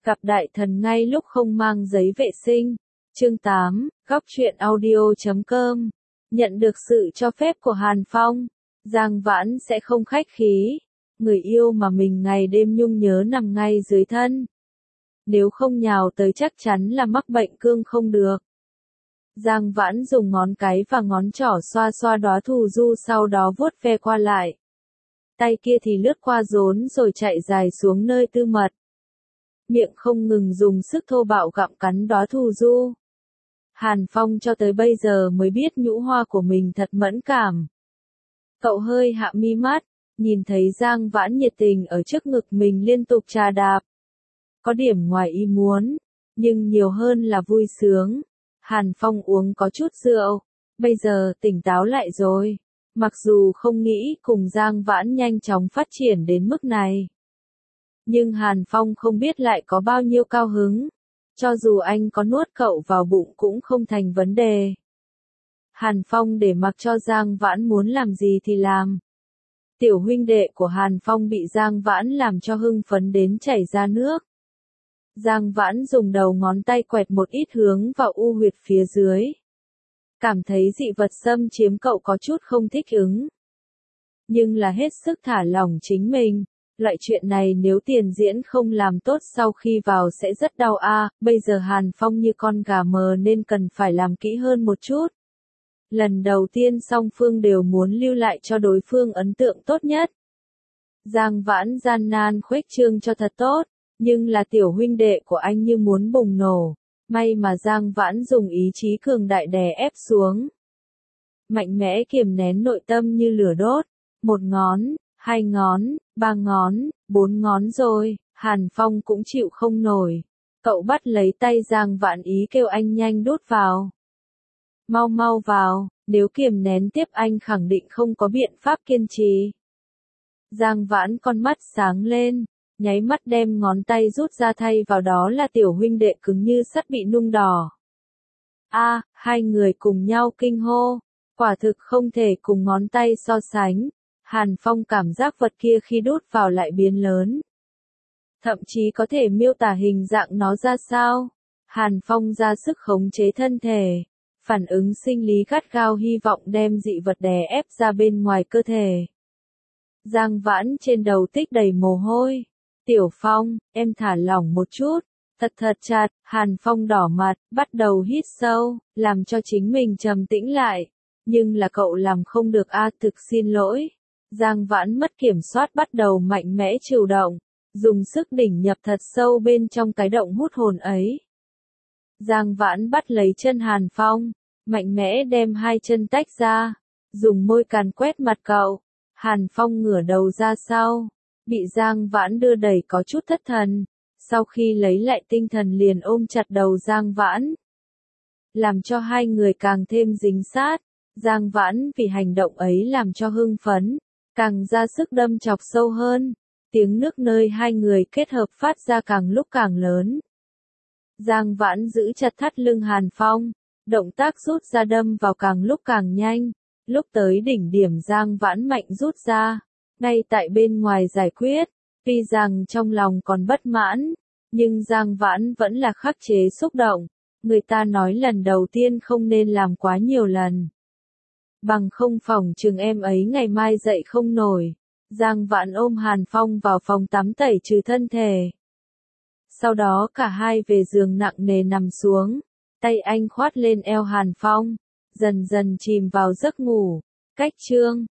Gặp đại thần ngay lúc không mang giấy vệ sinh. Chương 8, góc truyện audio.com. Nhận được sự cho phép của Hàn Phong, Giang Vãn sẽ không khách khí. Người yêu mà mình ngày đêm nhung nhớ nằm ngay dưới thân. Nếu không nhào tới chắc chắn là mắc bệnh cương không được. Giang Vãn dùng ngón cái và ngón trỏ xoa xoa đóa thù du, sau đó vuốt ve qua lại. Tay kia thì lướt qua rốn rồi chạy dài xuống nơi tư mật. Miệng không ngừng dùng sức thô bạo gặm cắn đóa thù du. Hàn Phong cho tới bây giờ mới biết nhũ hoa của mình thật mẫn cảm. Cậu hơi hạ mi mắt, nhìn thấy Giang Vãn nhiệt tình ở trước ngực mình liên tục chà đạp. Có điểm ngoài ý muốn, nhưng nhiều hơn là vui sướng. Hàn Phong uống có chút rượu, bây giờ tỉnh táo lại rồi. Mặc dù không nghĩ cùng Giang Vãn nhanh chóng phát triển đến mức này, nhưng Hàn Phong không biết lại có bao nhiêu cao hứng. Cho dù anh có nuốt cậu vào bụng cũng không thành vấn đề. Hàn Phong để mặc cho Giang Vãn muốn làm gì thì làm. Tiểu huynh đệ của Hàn Phong bị Giang Vãn làm cho hưng phấn đến chảy ra nước. Giang Vãn dùng đầu ngón tay quẹt một ít hướng vào u huyệt phía dưới. Cảm thấy dị vật xâm chiếm cậu có chút không thích ứng. Nhưng là hết sức thả lỏng chính mình. Loại chuyện này nếu tiền diễn không làm tốt sau khi vào sẽ rất đau a. Bây giờ Hàn Phong như con gà mờ nên cần phải làm kỹ hơn một chút. Lần đầu tiên song phương đều muốn lưu lại cho đối phương ấn tượng tốt nhất. Giang Vãn gian nan khuếch trương cho thật tốt, nhưng là tiểu huynh đệ của anh như muốn bùng nổ. May mà Giang Vãn dùng ý chí cường đại đè ép xuống. Mạnh mẽ kiềm nén nội tâm như lửa đốt. Một ngón, hai ngón, ba ngón, bốn ngón rồi, Hàn Phong cũng chịu không nổi. Cậu bắt lấy tay Giang Vãn ý kêu anh nhanh đút vào. Mau mau vào, nếu kiềm nén tiếp anh khẳng định không có biện pháp kiên trì. Giang Vãn con mắt sáng lên, nháy mắt đem ngón tay rút ra, thay vào đó là tiểu huynh đệ cứng như sắt bị nung đỏ. A, hai người cùng nhau kinh hô, quả thực không thể cùng ngón tay so sánh. Hàn Phong cảm giác vật kia khi đút vào lại biến lớn. Thậm chí có thể miêu tả hình dạng nó ra sao. Hàn Phong ra sức khống chế thân thể. Phản ứng sinh lý gắt gao hy vọng đem dị vật đè ép ra bên ngoài cơ thể. Giang Vãn trên đầu tích đầy mồ hôi. Tiểu Phong, em thả lỏng một chút. Thật chặt, Hàn Phong đỏ mặt, bắt đầu hít sâu, làm cho chính mình trầm tĩnh lại. Nhưng là cậu làm không được a, thực xin lỗi. Giang Vãn mất kiểm soát bắt đầu mạnh mẽ chịu động, dùng sức đỉnh nhập thật sâu bên trong cái động hút hồn ấy. Giang Vãn bắt lấy chân Hàn Phong, mạnh mẽ đem hai chân tách ra, dùng môi càn quét mặt cậu. Hàn Phong ngửa đầu ra sau, bị Giang Vãn đưa đẩy có chút thất thần, sau khi lấy lại tinh thần liền ôm chặt đầu Giang Vãn, làm cho hai người càng thêm dính sát. Giang Vãn vì hành động ấy làm cho hưng phấn, càng ra sức đâm chọc sâu hơn, tiếng nước nơi hai người kết hợp phát ra càng lúc càng lớn. Giang Vãn giữ chặt thắt lưng Hàn Phong, động tác rút ra đâm vào càng lúc càng nhanh, lúc tới đỉnh điểm Giang Vãn mạnh rút ra, ngay tại bên ngoài giải quyết, tuy rằng trong lòng còn bất mãn, nhưng Giang Vãn vẫn là khắc chế xúc động, người ta nói lần đầu tiên không nên làm quá nhiều lần. Bằng không phòng trường em ấy ngày mai dậy không nổi. Giang Vãn ôm Hàn Phong vào phòng tắm tẩy trừ thân thể. Sau đó cả hai về giường nặng nề nằm xuống. Tay anh khoát lên eo Hàn Phong, dần dần chìm vào giấc ngủ. Cách chương